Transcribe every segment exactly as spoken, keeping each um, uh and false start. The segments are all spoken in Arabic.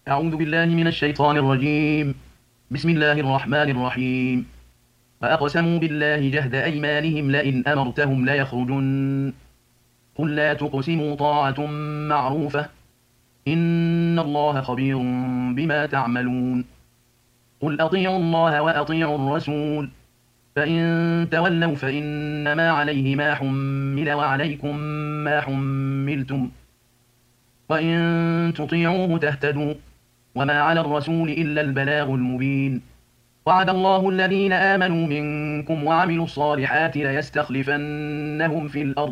أعوذ بالله من الشيطان الرجيم. بسم الله الرحمن الرحيم. وأقسموا بالله جهد أيمانهم لئن أمرتهم ليخرجن قل لا تقسموا طاعة معروفة إن الله خبير بما تعملون. قل أطيعوا الله وأطيعوا الرسول فإن تولوا فإنما عليه ما حمل وعليكم ما حملتم وإن تطيعوه تهتدوا وما على الرسول إلا البلاغ المبين. وعد الله الذين آمنوا منكم وعملوا الصالحات ليستخلفنهم في الأرض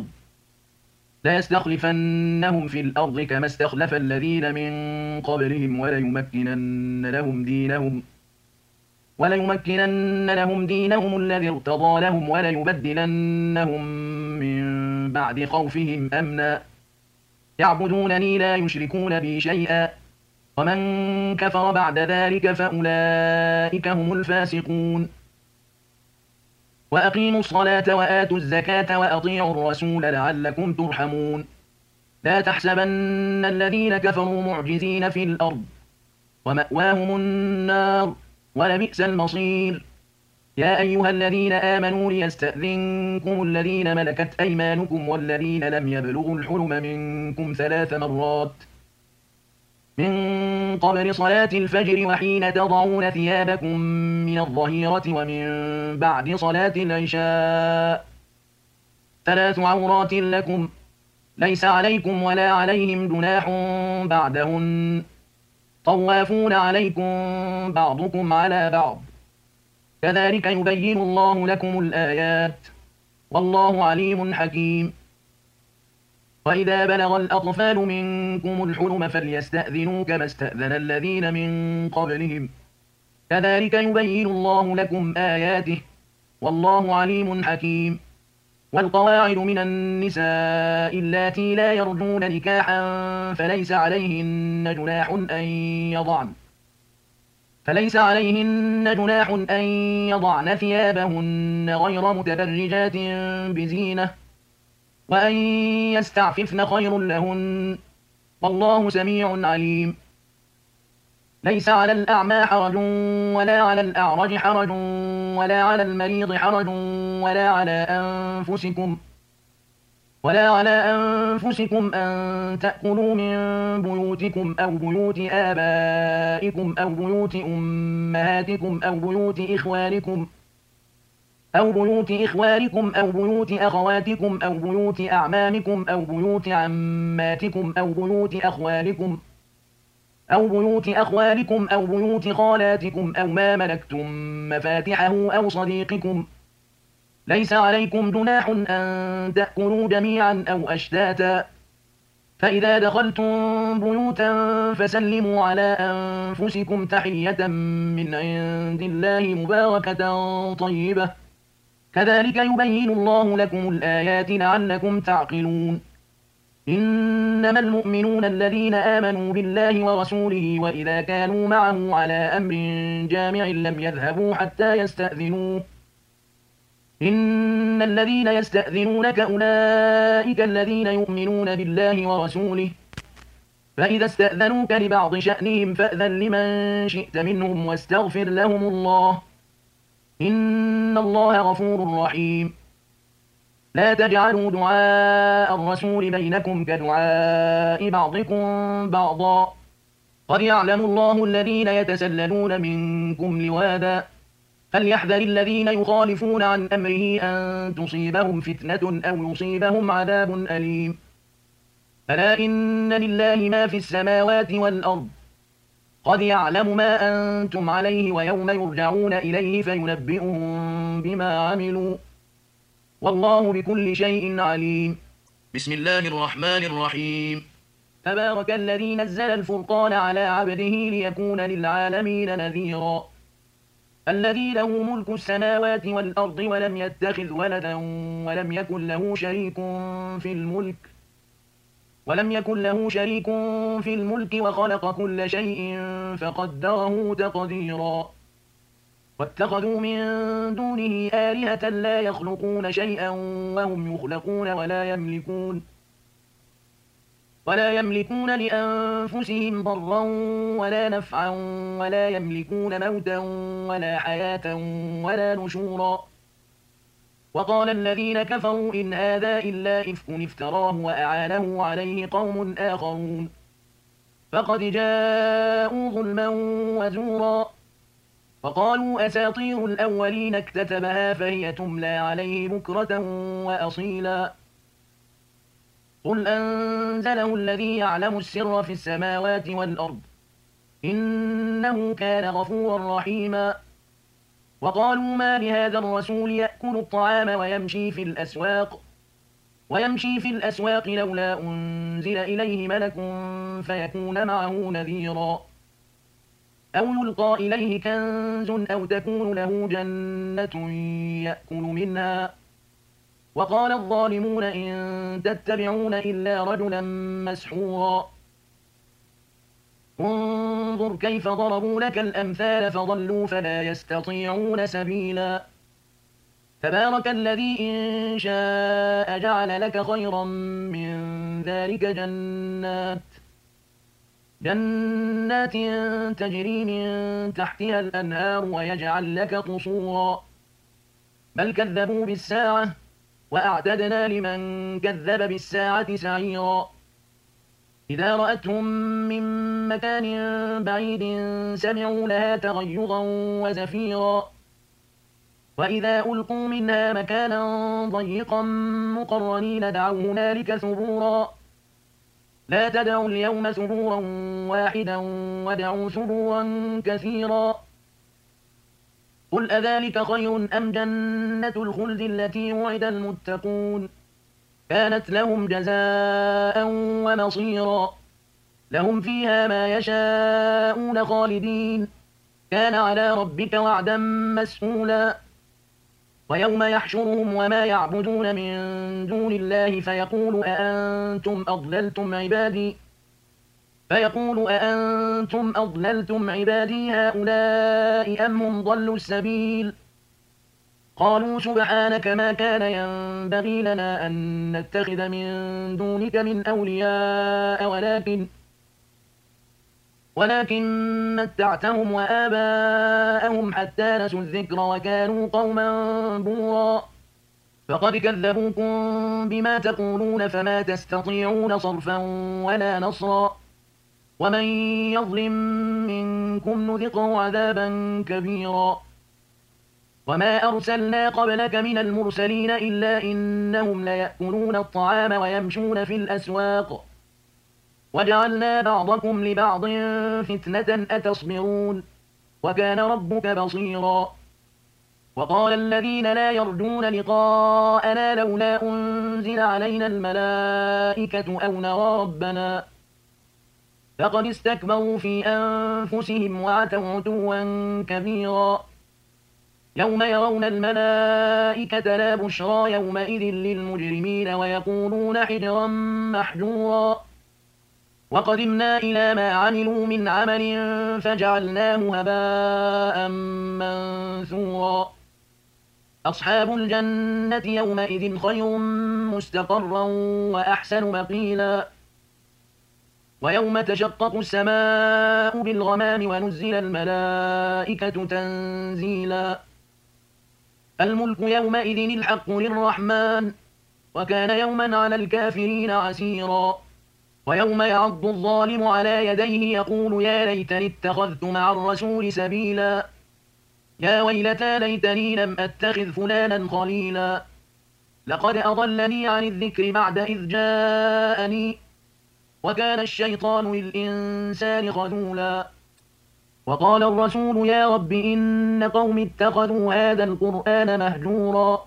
ليستخلفنهم في الأرض كما استخلف الذين من قبلهم وليمكنن لهم دينهم وليمكنن لهم دينهم الذي ارتضى لهم وليبدلنهم من بعد خوفهم أمنا يعبدونني لا يشركون بي شيئا ومن كفر بعد ذلك فأولئك هم الفاسقون. وأقيموا الصلاة وآتوا الزكاة وأطيعوا الرسول لعلكم ترحمون. لا تحسبن الذين كفروا معجزين في الأرض ومأواهم النار ولبئس المصير. يا أيها الذين آمنوا ليستأذنكم الذين ملكت أيمانكم والذين لم يبلغوا الحلم منكم ثلاث مرات من قبل صلاة الفجر وحين تضعون ثيابكم من الظهيرة ومن بعد صلاة العشاء ثلاث عورات لكم ليس عليكم ولا عليهم جناح بعدهن طوافون عليكم بعضكم على بعض كذلك يبين الله لكم الآيات والله عليم حكيم. وإذا بلغ الأطفال منكم الحلم فليستأذنوا كما استأذن الذين من قبلهم كذلك يبين الله لكم آياته والله عليم حكيم. والقواعد من النساء اللاتي لا يرجون نكاحا فليس عليهن جناح أن يضعن فليس عليهن جناح أن يضعن ثيابهن غير متبرجات بزينة وأن يستعففن خير لهن والله سميع عليم. ليس على الأعمى حرج ولا على الأعرج حرج ولا على المريض حرج ولا على أنفسكم ولا على أنفسكم أن تأكلوا من بيوتكم أو بيوت آبائكم أو بيوت أمهاتكم أو بيوت إخوانكم أو بيوت إخوانكم أو بيوت أخواتكم أو بيوت أعمامكم أو بيوت عماتكم أو بيوت أخوالكم أو بيوت أخوالكم أو بيوت خالاتكم أو ما ملكتم مفاتحه أو صديقكم. ليس عليكم جناح أن تأكلوا جميعا أو أشتاتا فإذا دخلتم بيوتا فسلموا على أنفسكم تحية من عند الله مباركة طيبة كذلك يبين الله لكم الآيات لعلكم تعقلون. إنما المؤمنون الذين آمنوا بالله ورسوله وإذا كانوا معه على أمر جامع لم يذهبوا حتى يستأذنوه إن الذين يستأذنونك أولئك الذين يؤمنون بالله ورسوله فإذا استأذنوك لبعض شأنهم فأذن لمن شئت منهم واستغفر لهم الله إن الله غفور رحيم. لا تجعلوا دعاء الرسول بينكم كدعاء بعضكم بعضا قد يعلم الله الذين يتسللون منكم لواذا فليحذر الذين يخالفون عن أمره أن تصيبهم فتنة أو يصيبهم عذاب أليم. ألا إن لله ما في السماوات والأرض قد يعلم ما أنتم عليه ويوم يرجعون إليه فينبئهم بما عملوا والله بكل شيء عليم. بسم الله الرحمن الرحيم. تبارك الذي نزل الفرقان على عبده ليكون للعالمين نذيرا الذي له ملك السماوات والأرض ولم يتخذ ولدا ولم يكن له شريك في الملك ولم يكن له شريك في الملك وخلق كل شيء فقدره تقديرا واتخذوا من دونه آلهة لا يخلقون شيئا وهم يخلقون ولا يملكون ولا يملكون لأنفسهم ضرا ولا نفعا ولا يملكون موتا ولا حياة ولا نشورا. وقال الذين كفروا إن هذا إلا إفك افتراه وأعانه عليه قوم آخرون فقد جاءوا ظلما وزورا. وقالوا أساطير الأولين اكتتبها فهي تملى عليه بكرة وأصيلا. قل أنزله الذي يعلم السر في السماوات والأرض إنه كان غفورا رحيما. وقالوا ما لهذا الرسول يأكل الطعام ويمشي في الأسواق ويمشي في الأسواق لولا أنزل إليه ملك فيكون معه نذيرا. أو يلقى إليه كنز أو تكون له جنة يأكل منها. وقال الظالمون إن تتبعون إلا رجلا مسحورا. انظر كيف ضربوا لك الأمثال فضلوا فلا يستطيعون سبيلا. تبارك الذي إن شاء جعل لك خيرا من ذلك جنات جنات تجري من تحتها الأنهار ويجعل لك قصورا. بل كذبوا بالساعة وأعتدنا لمن كذب بالساعة سعيرا. إذا رأتهم من مكان بعيد سمعوا لها تغيظا وزفيرا. وإذا ألقوا منها مكانا ضيقا مقرنين دعوا هنالك ثبورا. لا تدعوا اليوم ثبورا واحدا وادعوا ثبورا كثيرا. قل أذلك خير أم جنة الخلد التي وعد المتقون كانت لهم جزاء ومصيرا. لهم فيها ما يشاءون خالدين كان على ربك وعدا مسئولا. ويوم يحشرهم وما يعبدون من دون الله فيقول أأنتم أضللتم عبادي فيقول أأنتم أضللتم عبادي هؤلاء أم هم ضلوا السبيل. قالوا سبحانك ما كان ينبغي لنا أن نتخذ من دونك من أولياء ولكن ولكن متعتهم وآباءهم حتى نسوا الذكر وكانوا قوما بورا. فقد كذبوكم بما تقولون فما تستطيعون صرفا ولا نصرا. ومن يظلم منكم نذقه عذابا كبيرا. وما أرسلنا قبلك من المرسلين إلا إنهم ليأكلون الطعام ويمشون في الأسواق وجعلنا بعضكم لبعض فتنة أتصبرون وكان ربك بصيرا. وقال الذين لا يرجون لقاءنا لولا أنزل علينا الملائكة أو نرى ربنا فقد استكبروا في أنفسهم وعتوا عتوا كبيرا. يوم يرون الملائكة لا بشرى يومئذ للمجرمين ويقولون حجرا محجورا. وقدمنا إلى ما عملوا من عمل فجعلناه هباء منثورا. أصحاب الجنة يومئذ خير مستقرا وأحسن مقيلا. ويوم تشقق السماء بالغمام ونزل الملائكة تنزيلا. الملك يومئذ الحق للرحمن وكان يوما على الكافرين عسيرا. ويوم يعض الظالم على يديه يقول يا ليتني اتخذت مع الرسول سبيلا. يا ويلتى ليتني لم أتخذ فلانا خليلا. لقد أضلني عن الذكر بعد إذ جاءني وكان الشيطان للإنسان خذولا. وقال الرسول يا رب إن قوم اتخذوا هذا القرآن مهجورا.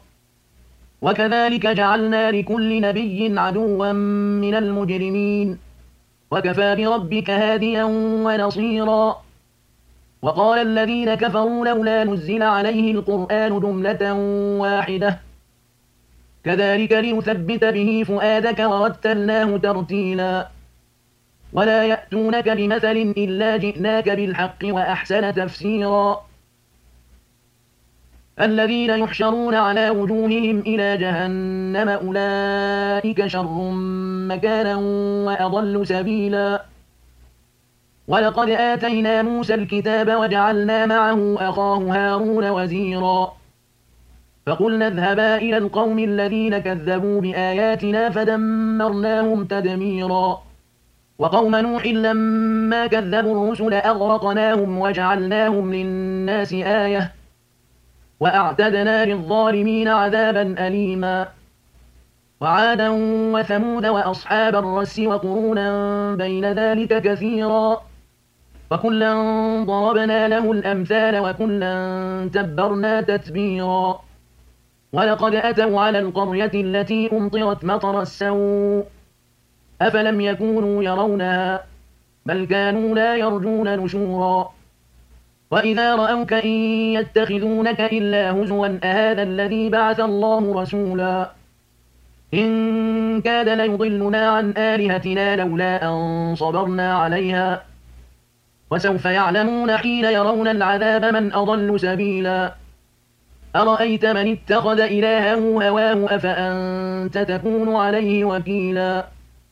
وكذلك جعلنا لكل نبي عدوا من المجرمين وكفى بربك هاديا ونصيرا. وقال الذين كفروا لولا نزل عليه القرآن جملة واحدة كذلك لنثبت به فؤادك ورتلناه ترتيلا. ولا يأتونك بمثل إلا جئناك بالحق وأحسن تفسيرا. الذين يحشرون على وجوههم إلى جهنم أولئك شر مكانا وأضل سبيلا ولقد آتينا موسى الكتاب وجعلنا معه أخاه هارون وزيرا فقلنا اذهبا إلى القوم الذين كذبوا بآياتنا فدمرناهم تدميرا وقوم نوح لما كذبوا الرسل أغرقناهم وجعلناهم للناس آية وأعتدنا للظالمين عذابا أليما وعادا وثمود وأصحاب الرس وقرونا بين ذلك كثيرا وكلا ضربنا له الأمثال وكلا تبرنا تتبيرا ولقد أتوا على القرية التي أمطرت مطر السوء أفلم يكونوا يرونها بل كانوا لا يرجون نشورا وإذا رأوك إن يتخذونك إلا هزوا أهذا الذي بعث الله رسولا إن كاد ليضلنا عن آلهتنا لولا أن صبرنا عليها وسوف يعلمون حين يرون العذاب من أضل سبيلا أرأيت من اتخذ إلهه هواه أفأنت تكون عليه وكيلا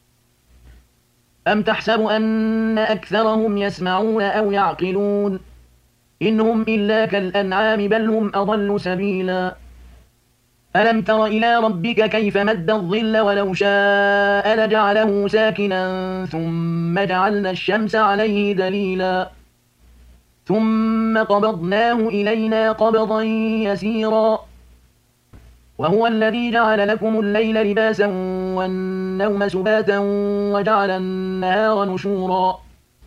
أم تحسب أن أكثرهم يسمعون أو يعقلون إنهم إلا كالأنعام بل هم أضل سبيلا ألم تر إلى ربك كيف مد الظل ولو شاء لجعله ساكنا ثم جعلنا الشمس عليه دليلا ثم قبضناه إلينا قبضا يسيرا وهو الذي جعل لكم الليل لباسا والنوم سباتا وجعل النهار نشورا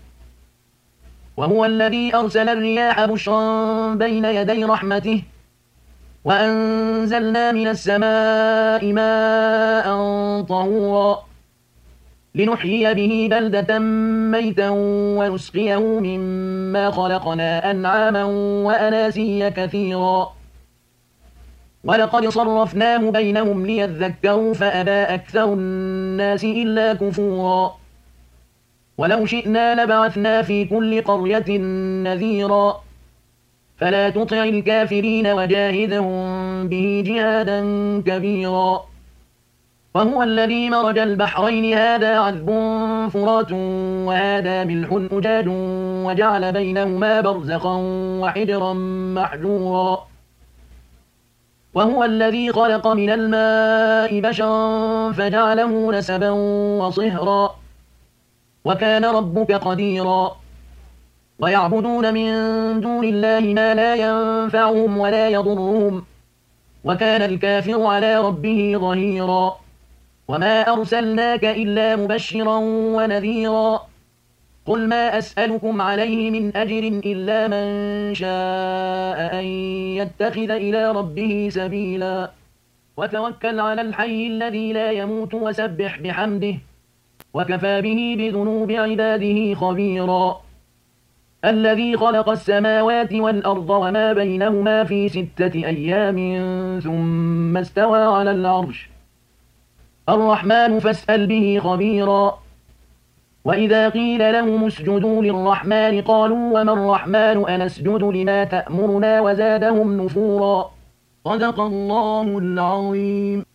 وهو الذي أرسل الرياح بشرا بين يدي رحمته وأنزلنا من السماء ماء طهورا لنحيي به بلدة ميتا ونسقيه مما خلقنا أنعاما وأناسيا كثيرا ولقد صرفناه بينهم ليذكروا فأبى أكثر الناس إلا كفورا ولو شئنا لبعثنا في كل قرية نذيرا فلا تطع الكافرين وجاهدهم به جهادا كبيرا وهو الذي مرج البحرين هذا عذب فرات وهذا ملح أجاج وجعل بينهما برزخا وحجرا محجورا وهو الذي خلق من الماء بشرا فجعله نسبا وصهرا وكان ربك قديرا ويعبدون من دون الله ما لا ينفعهم ولا يضرهم وكان الكافر على ربه ظهيرا وما أرسلناك إلا مبشرا ونذيرا قل ما أسألكم عليه من أجر إلا من شاء أن يتخذ إلى ربه سبيلا وتوكل على الحي الذي لا يموت وسبح بحمده وكفى به بذنوب عباده خبيرا الذي خلق السماوات والأرض وما بينهما في ستة أيام ثم استوى على العرش الرحمن فاسأل به خبيرا وإذا قيل لهم اسجدوا للرحمن قالوا وما الرحمن أنسجد لما تأمرنا وزادهم نفورا صدق الله العظيم.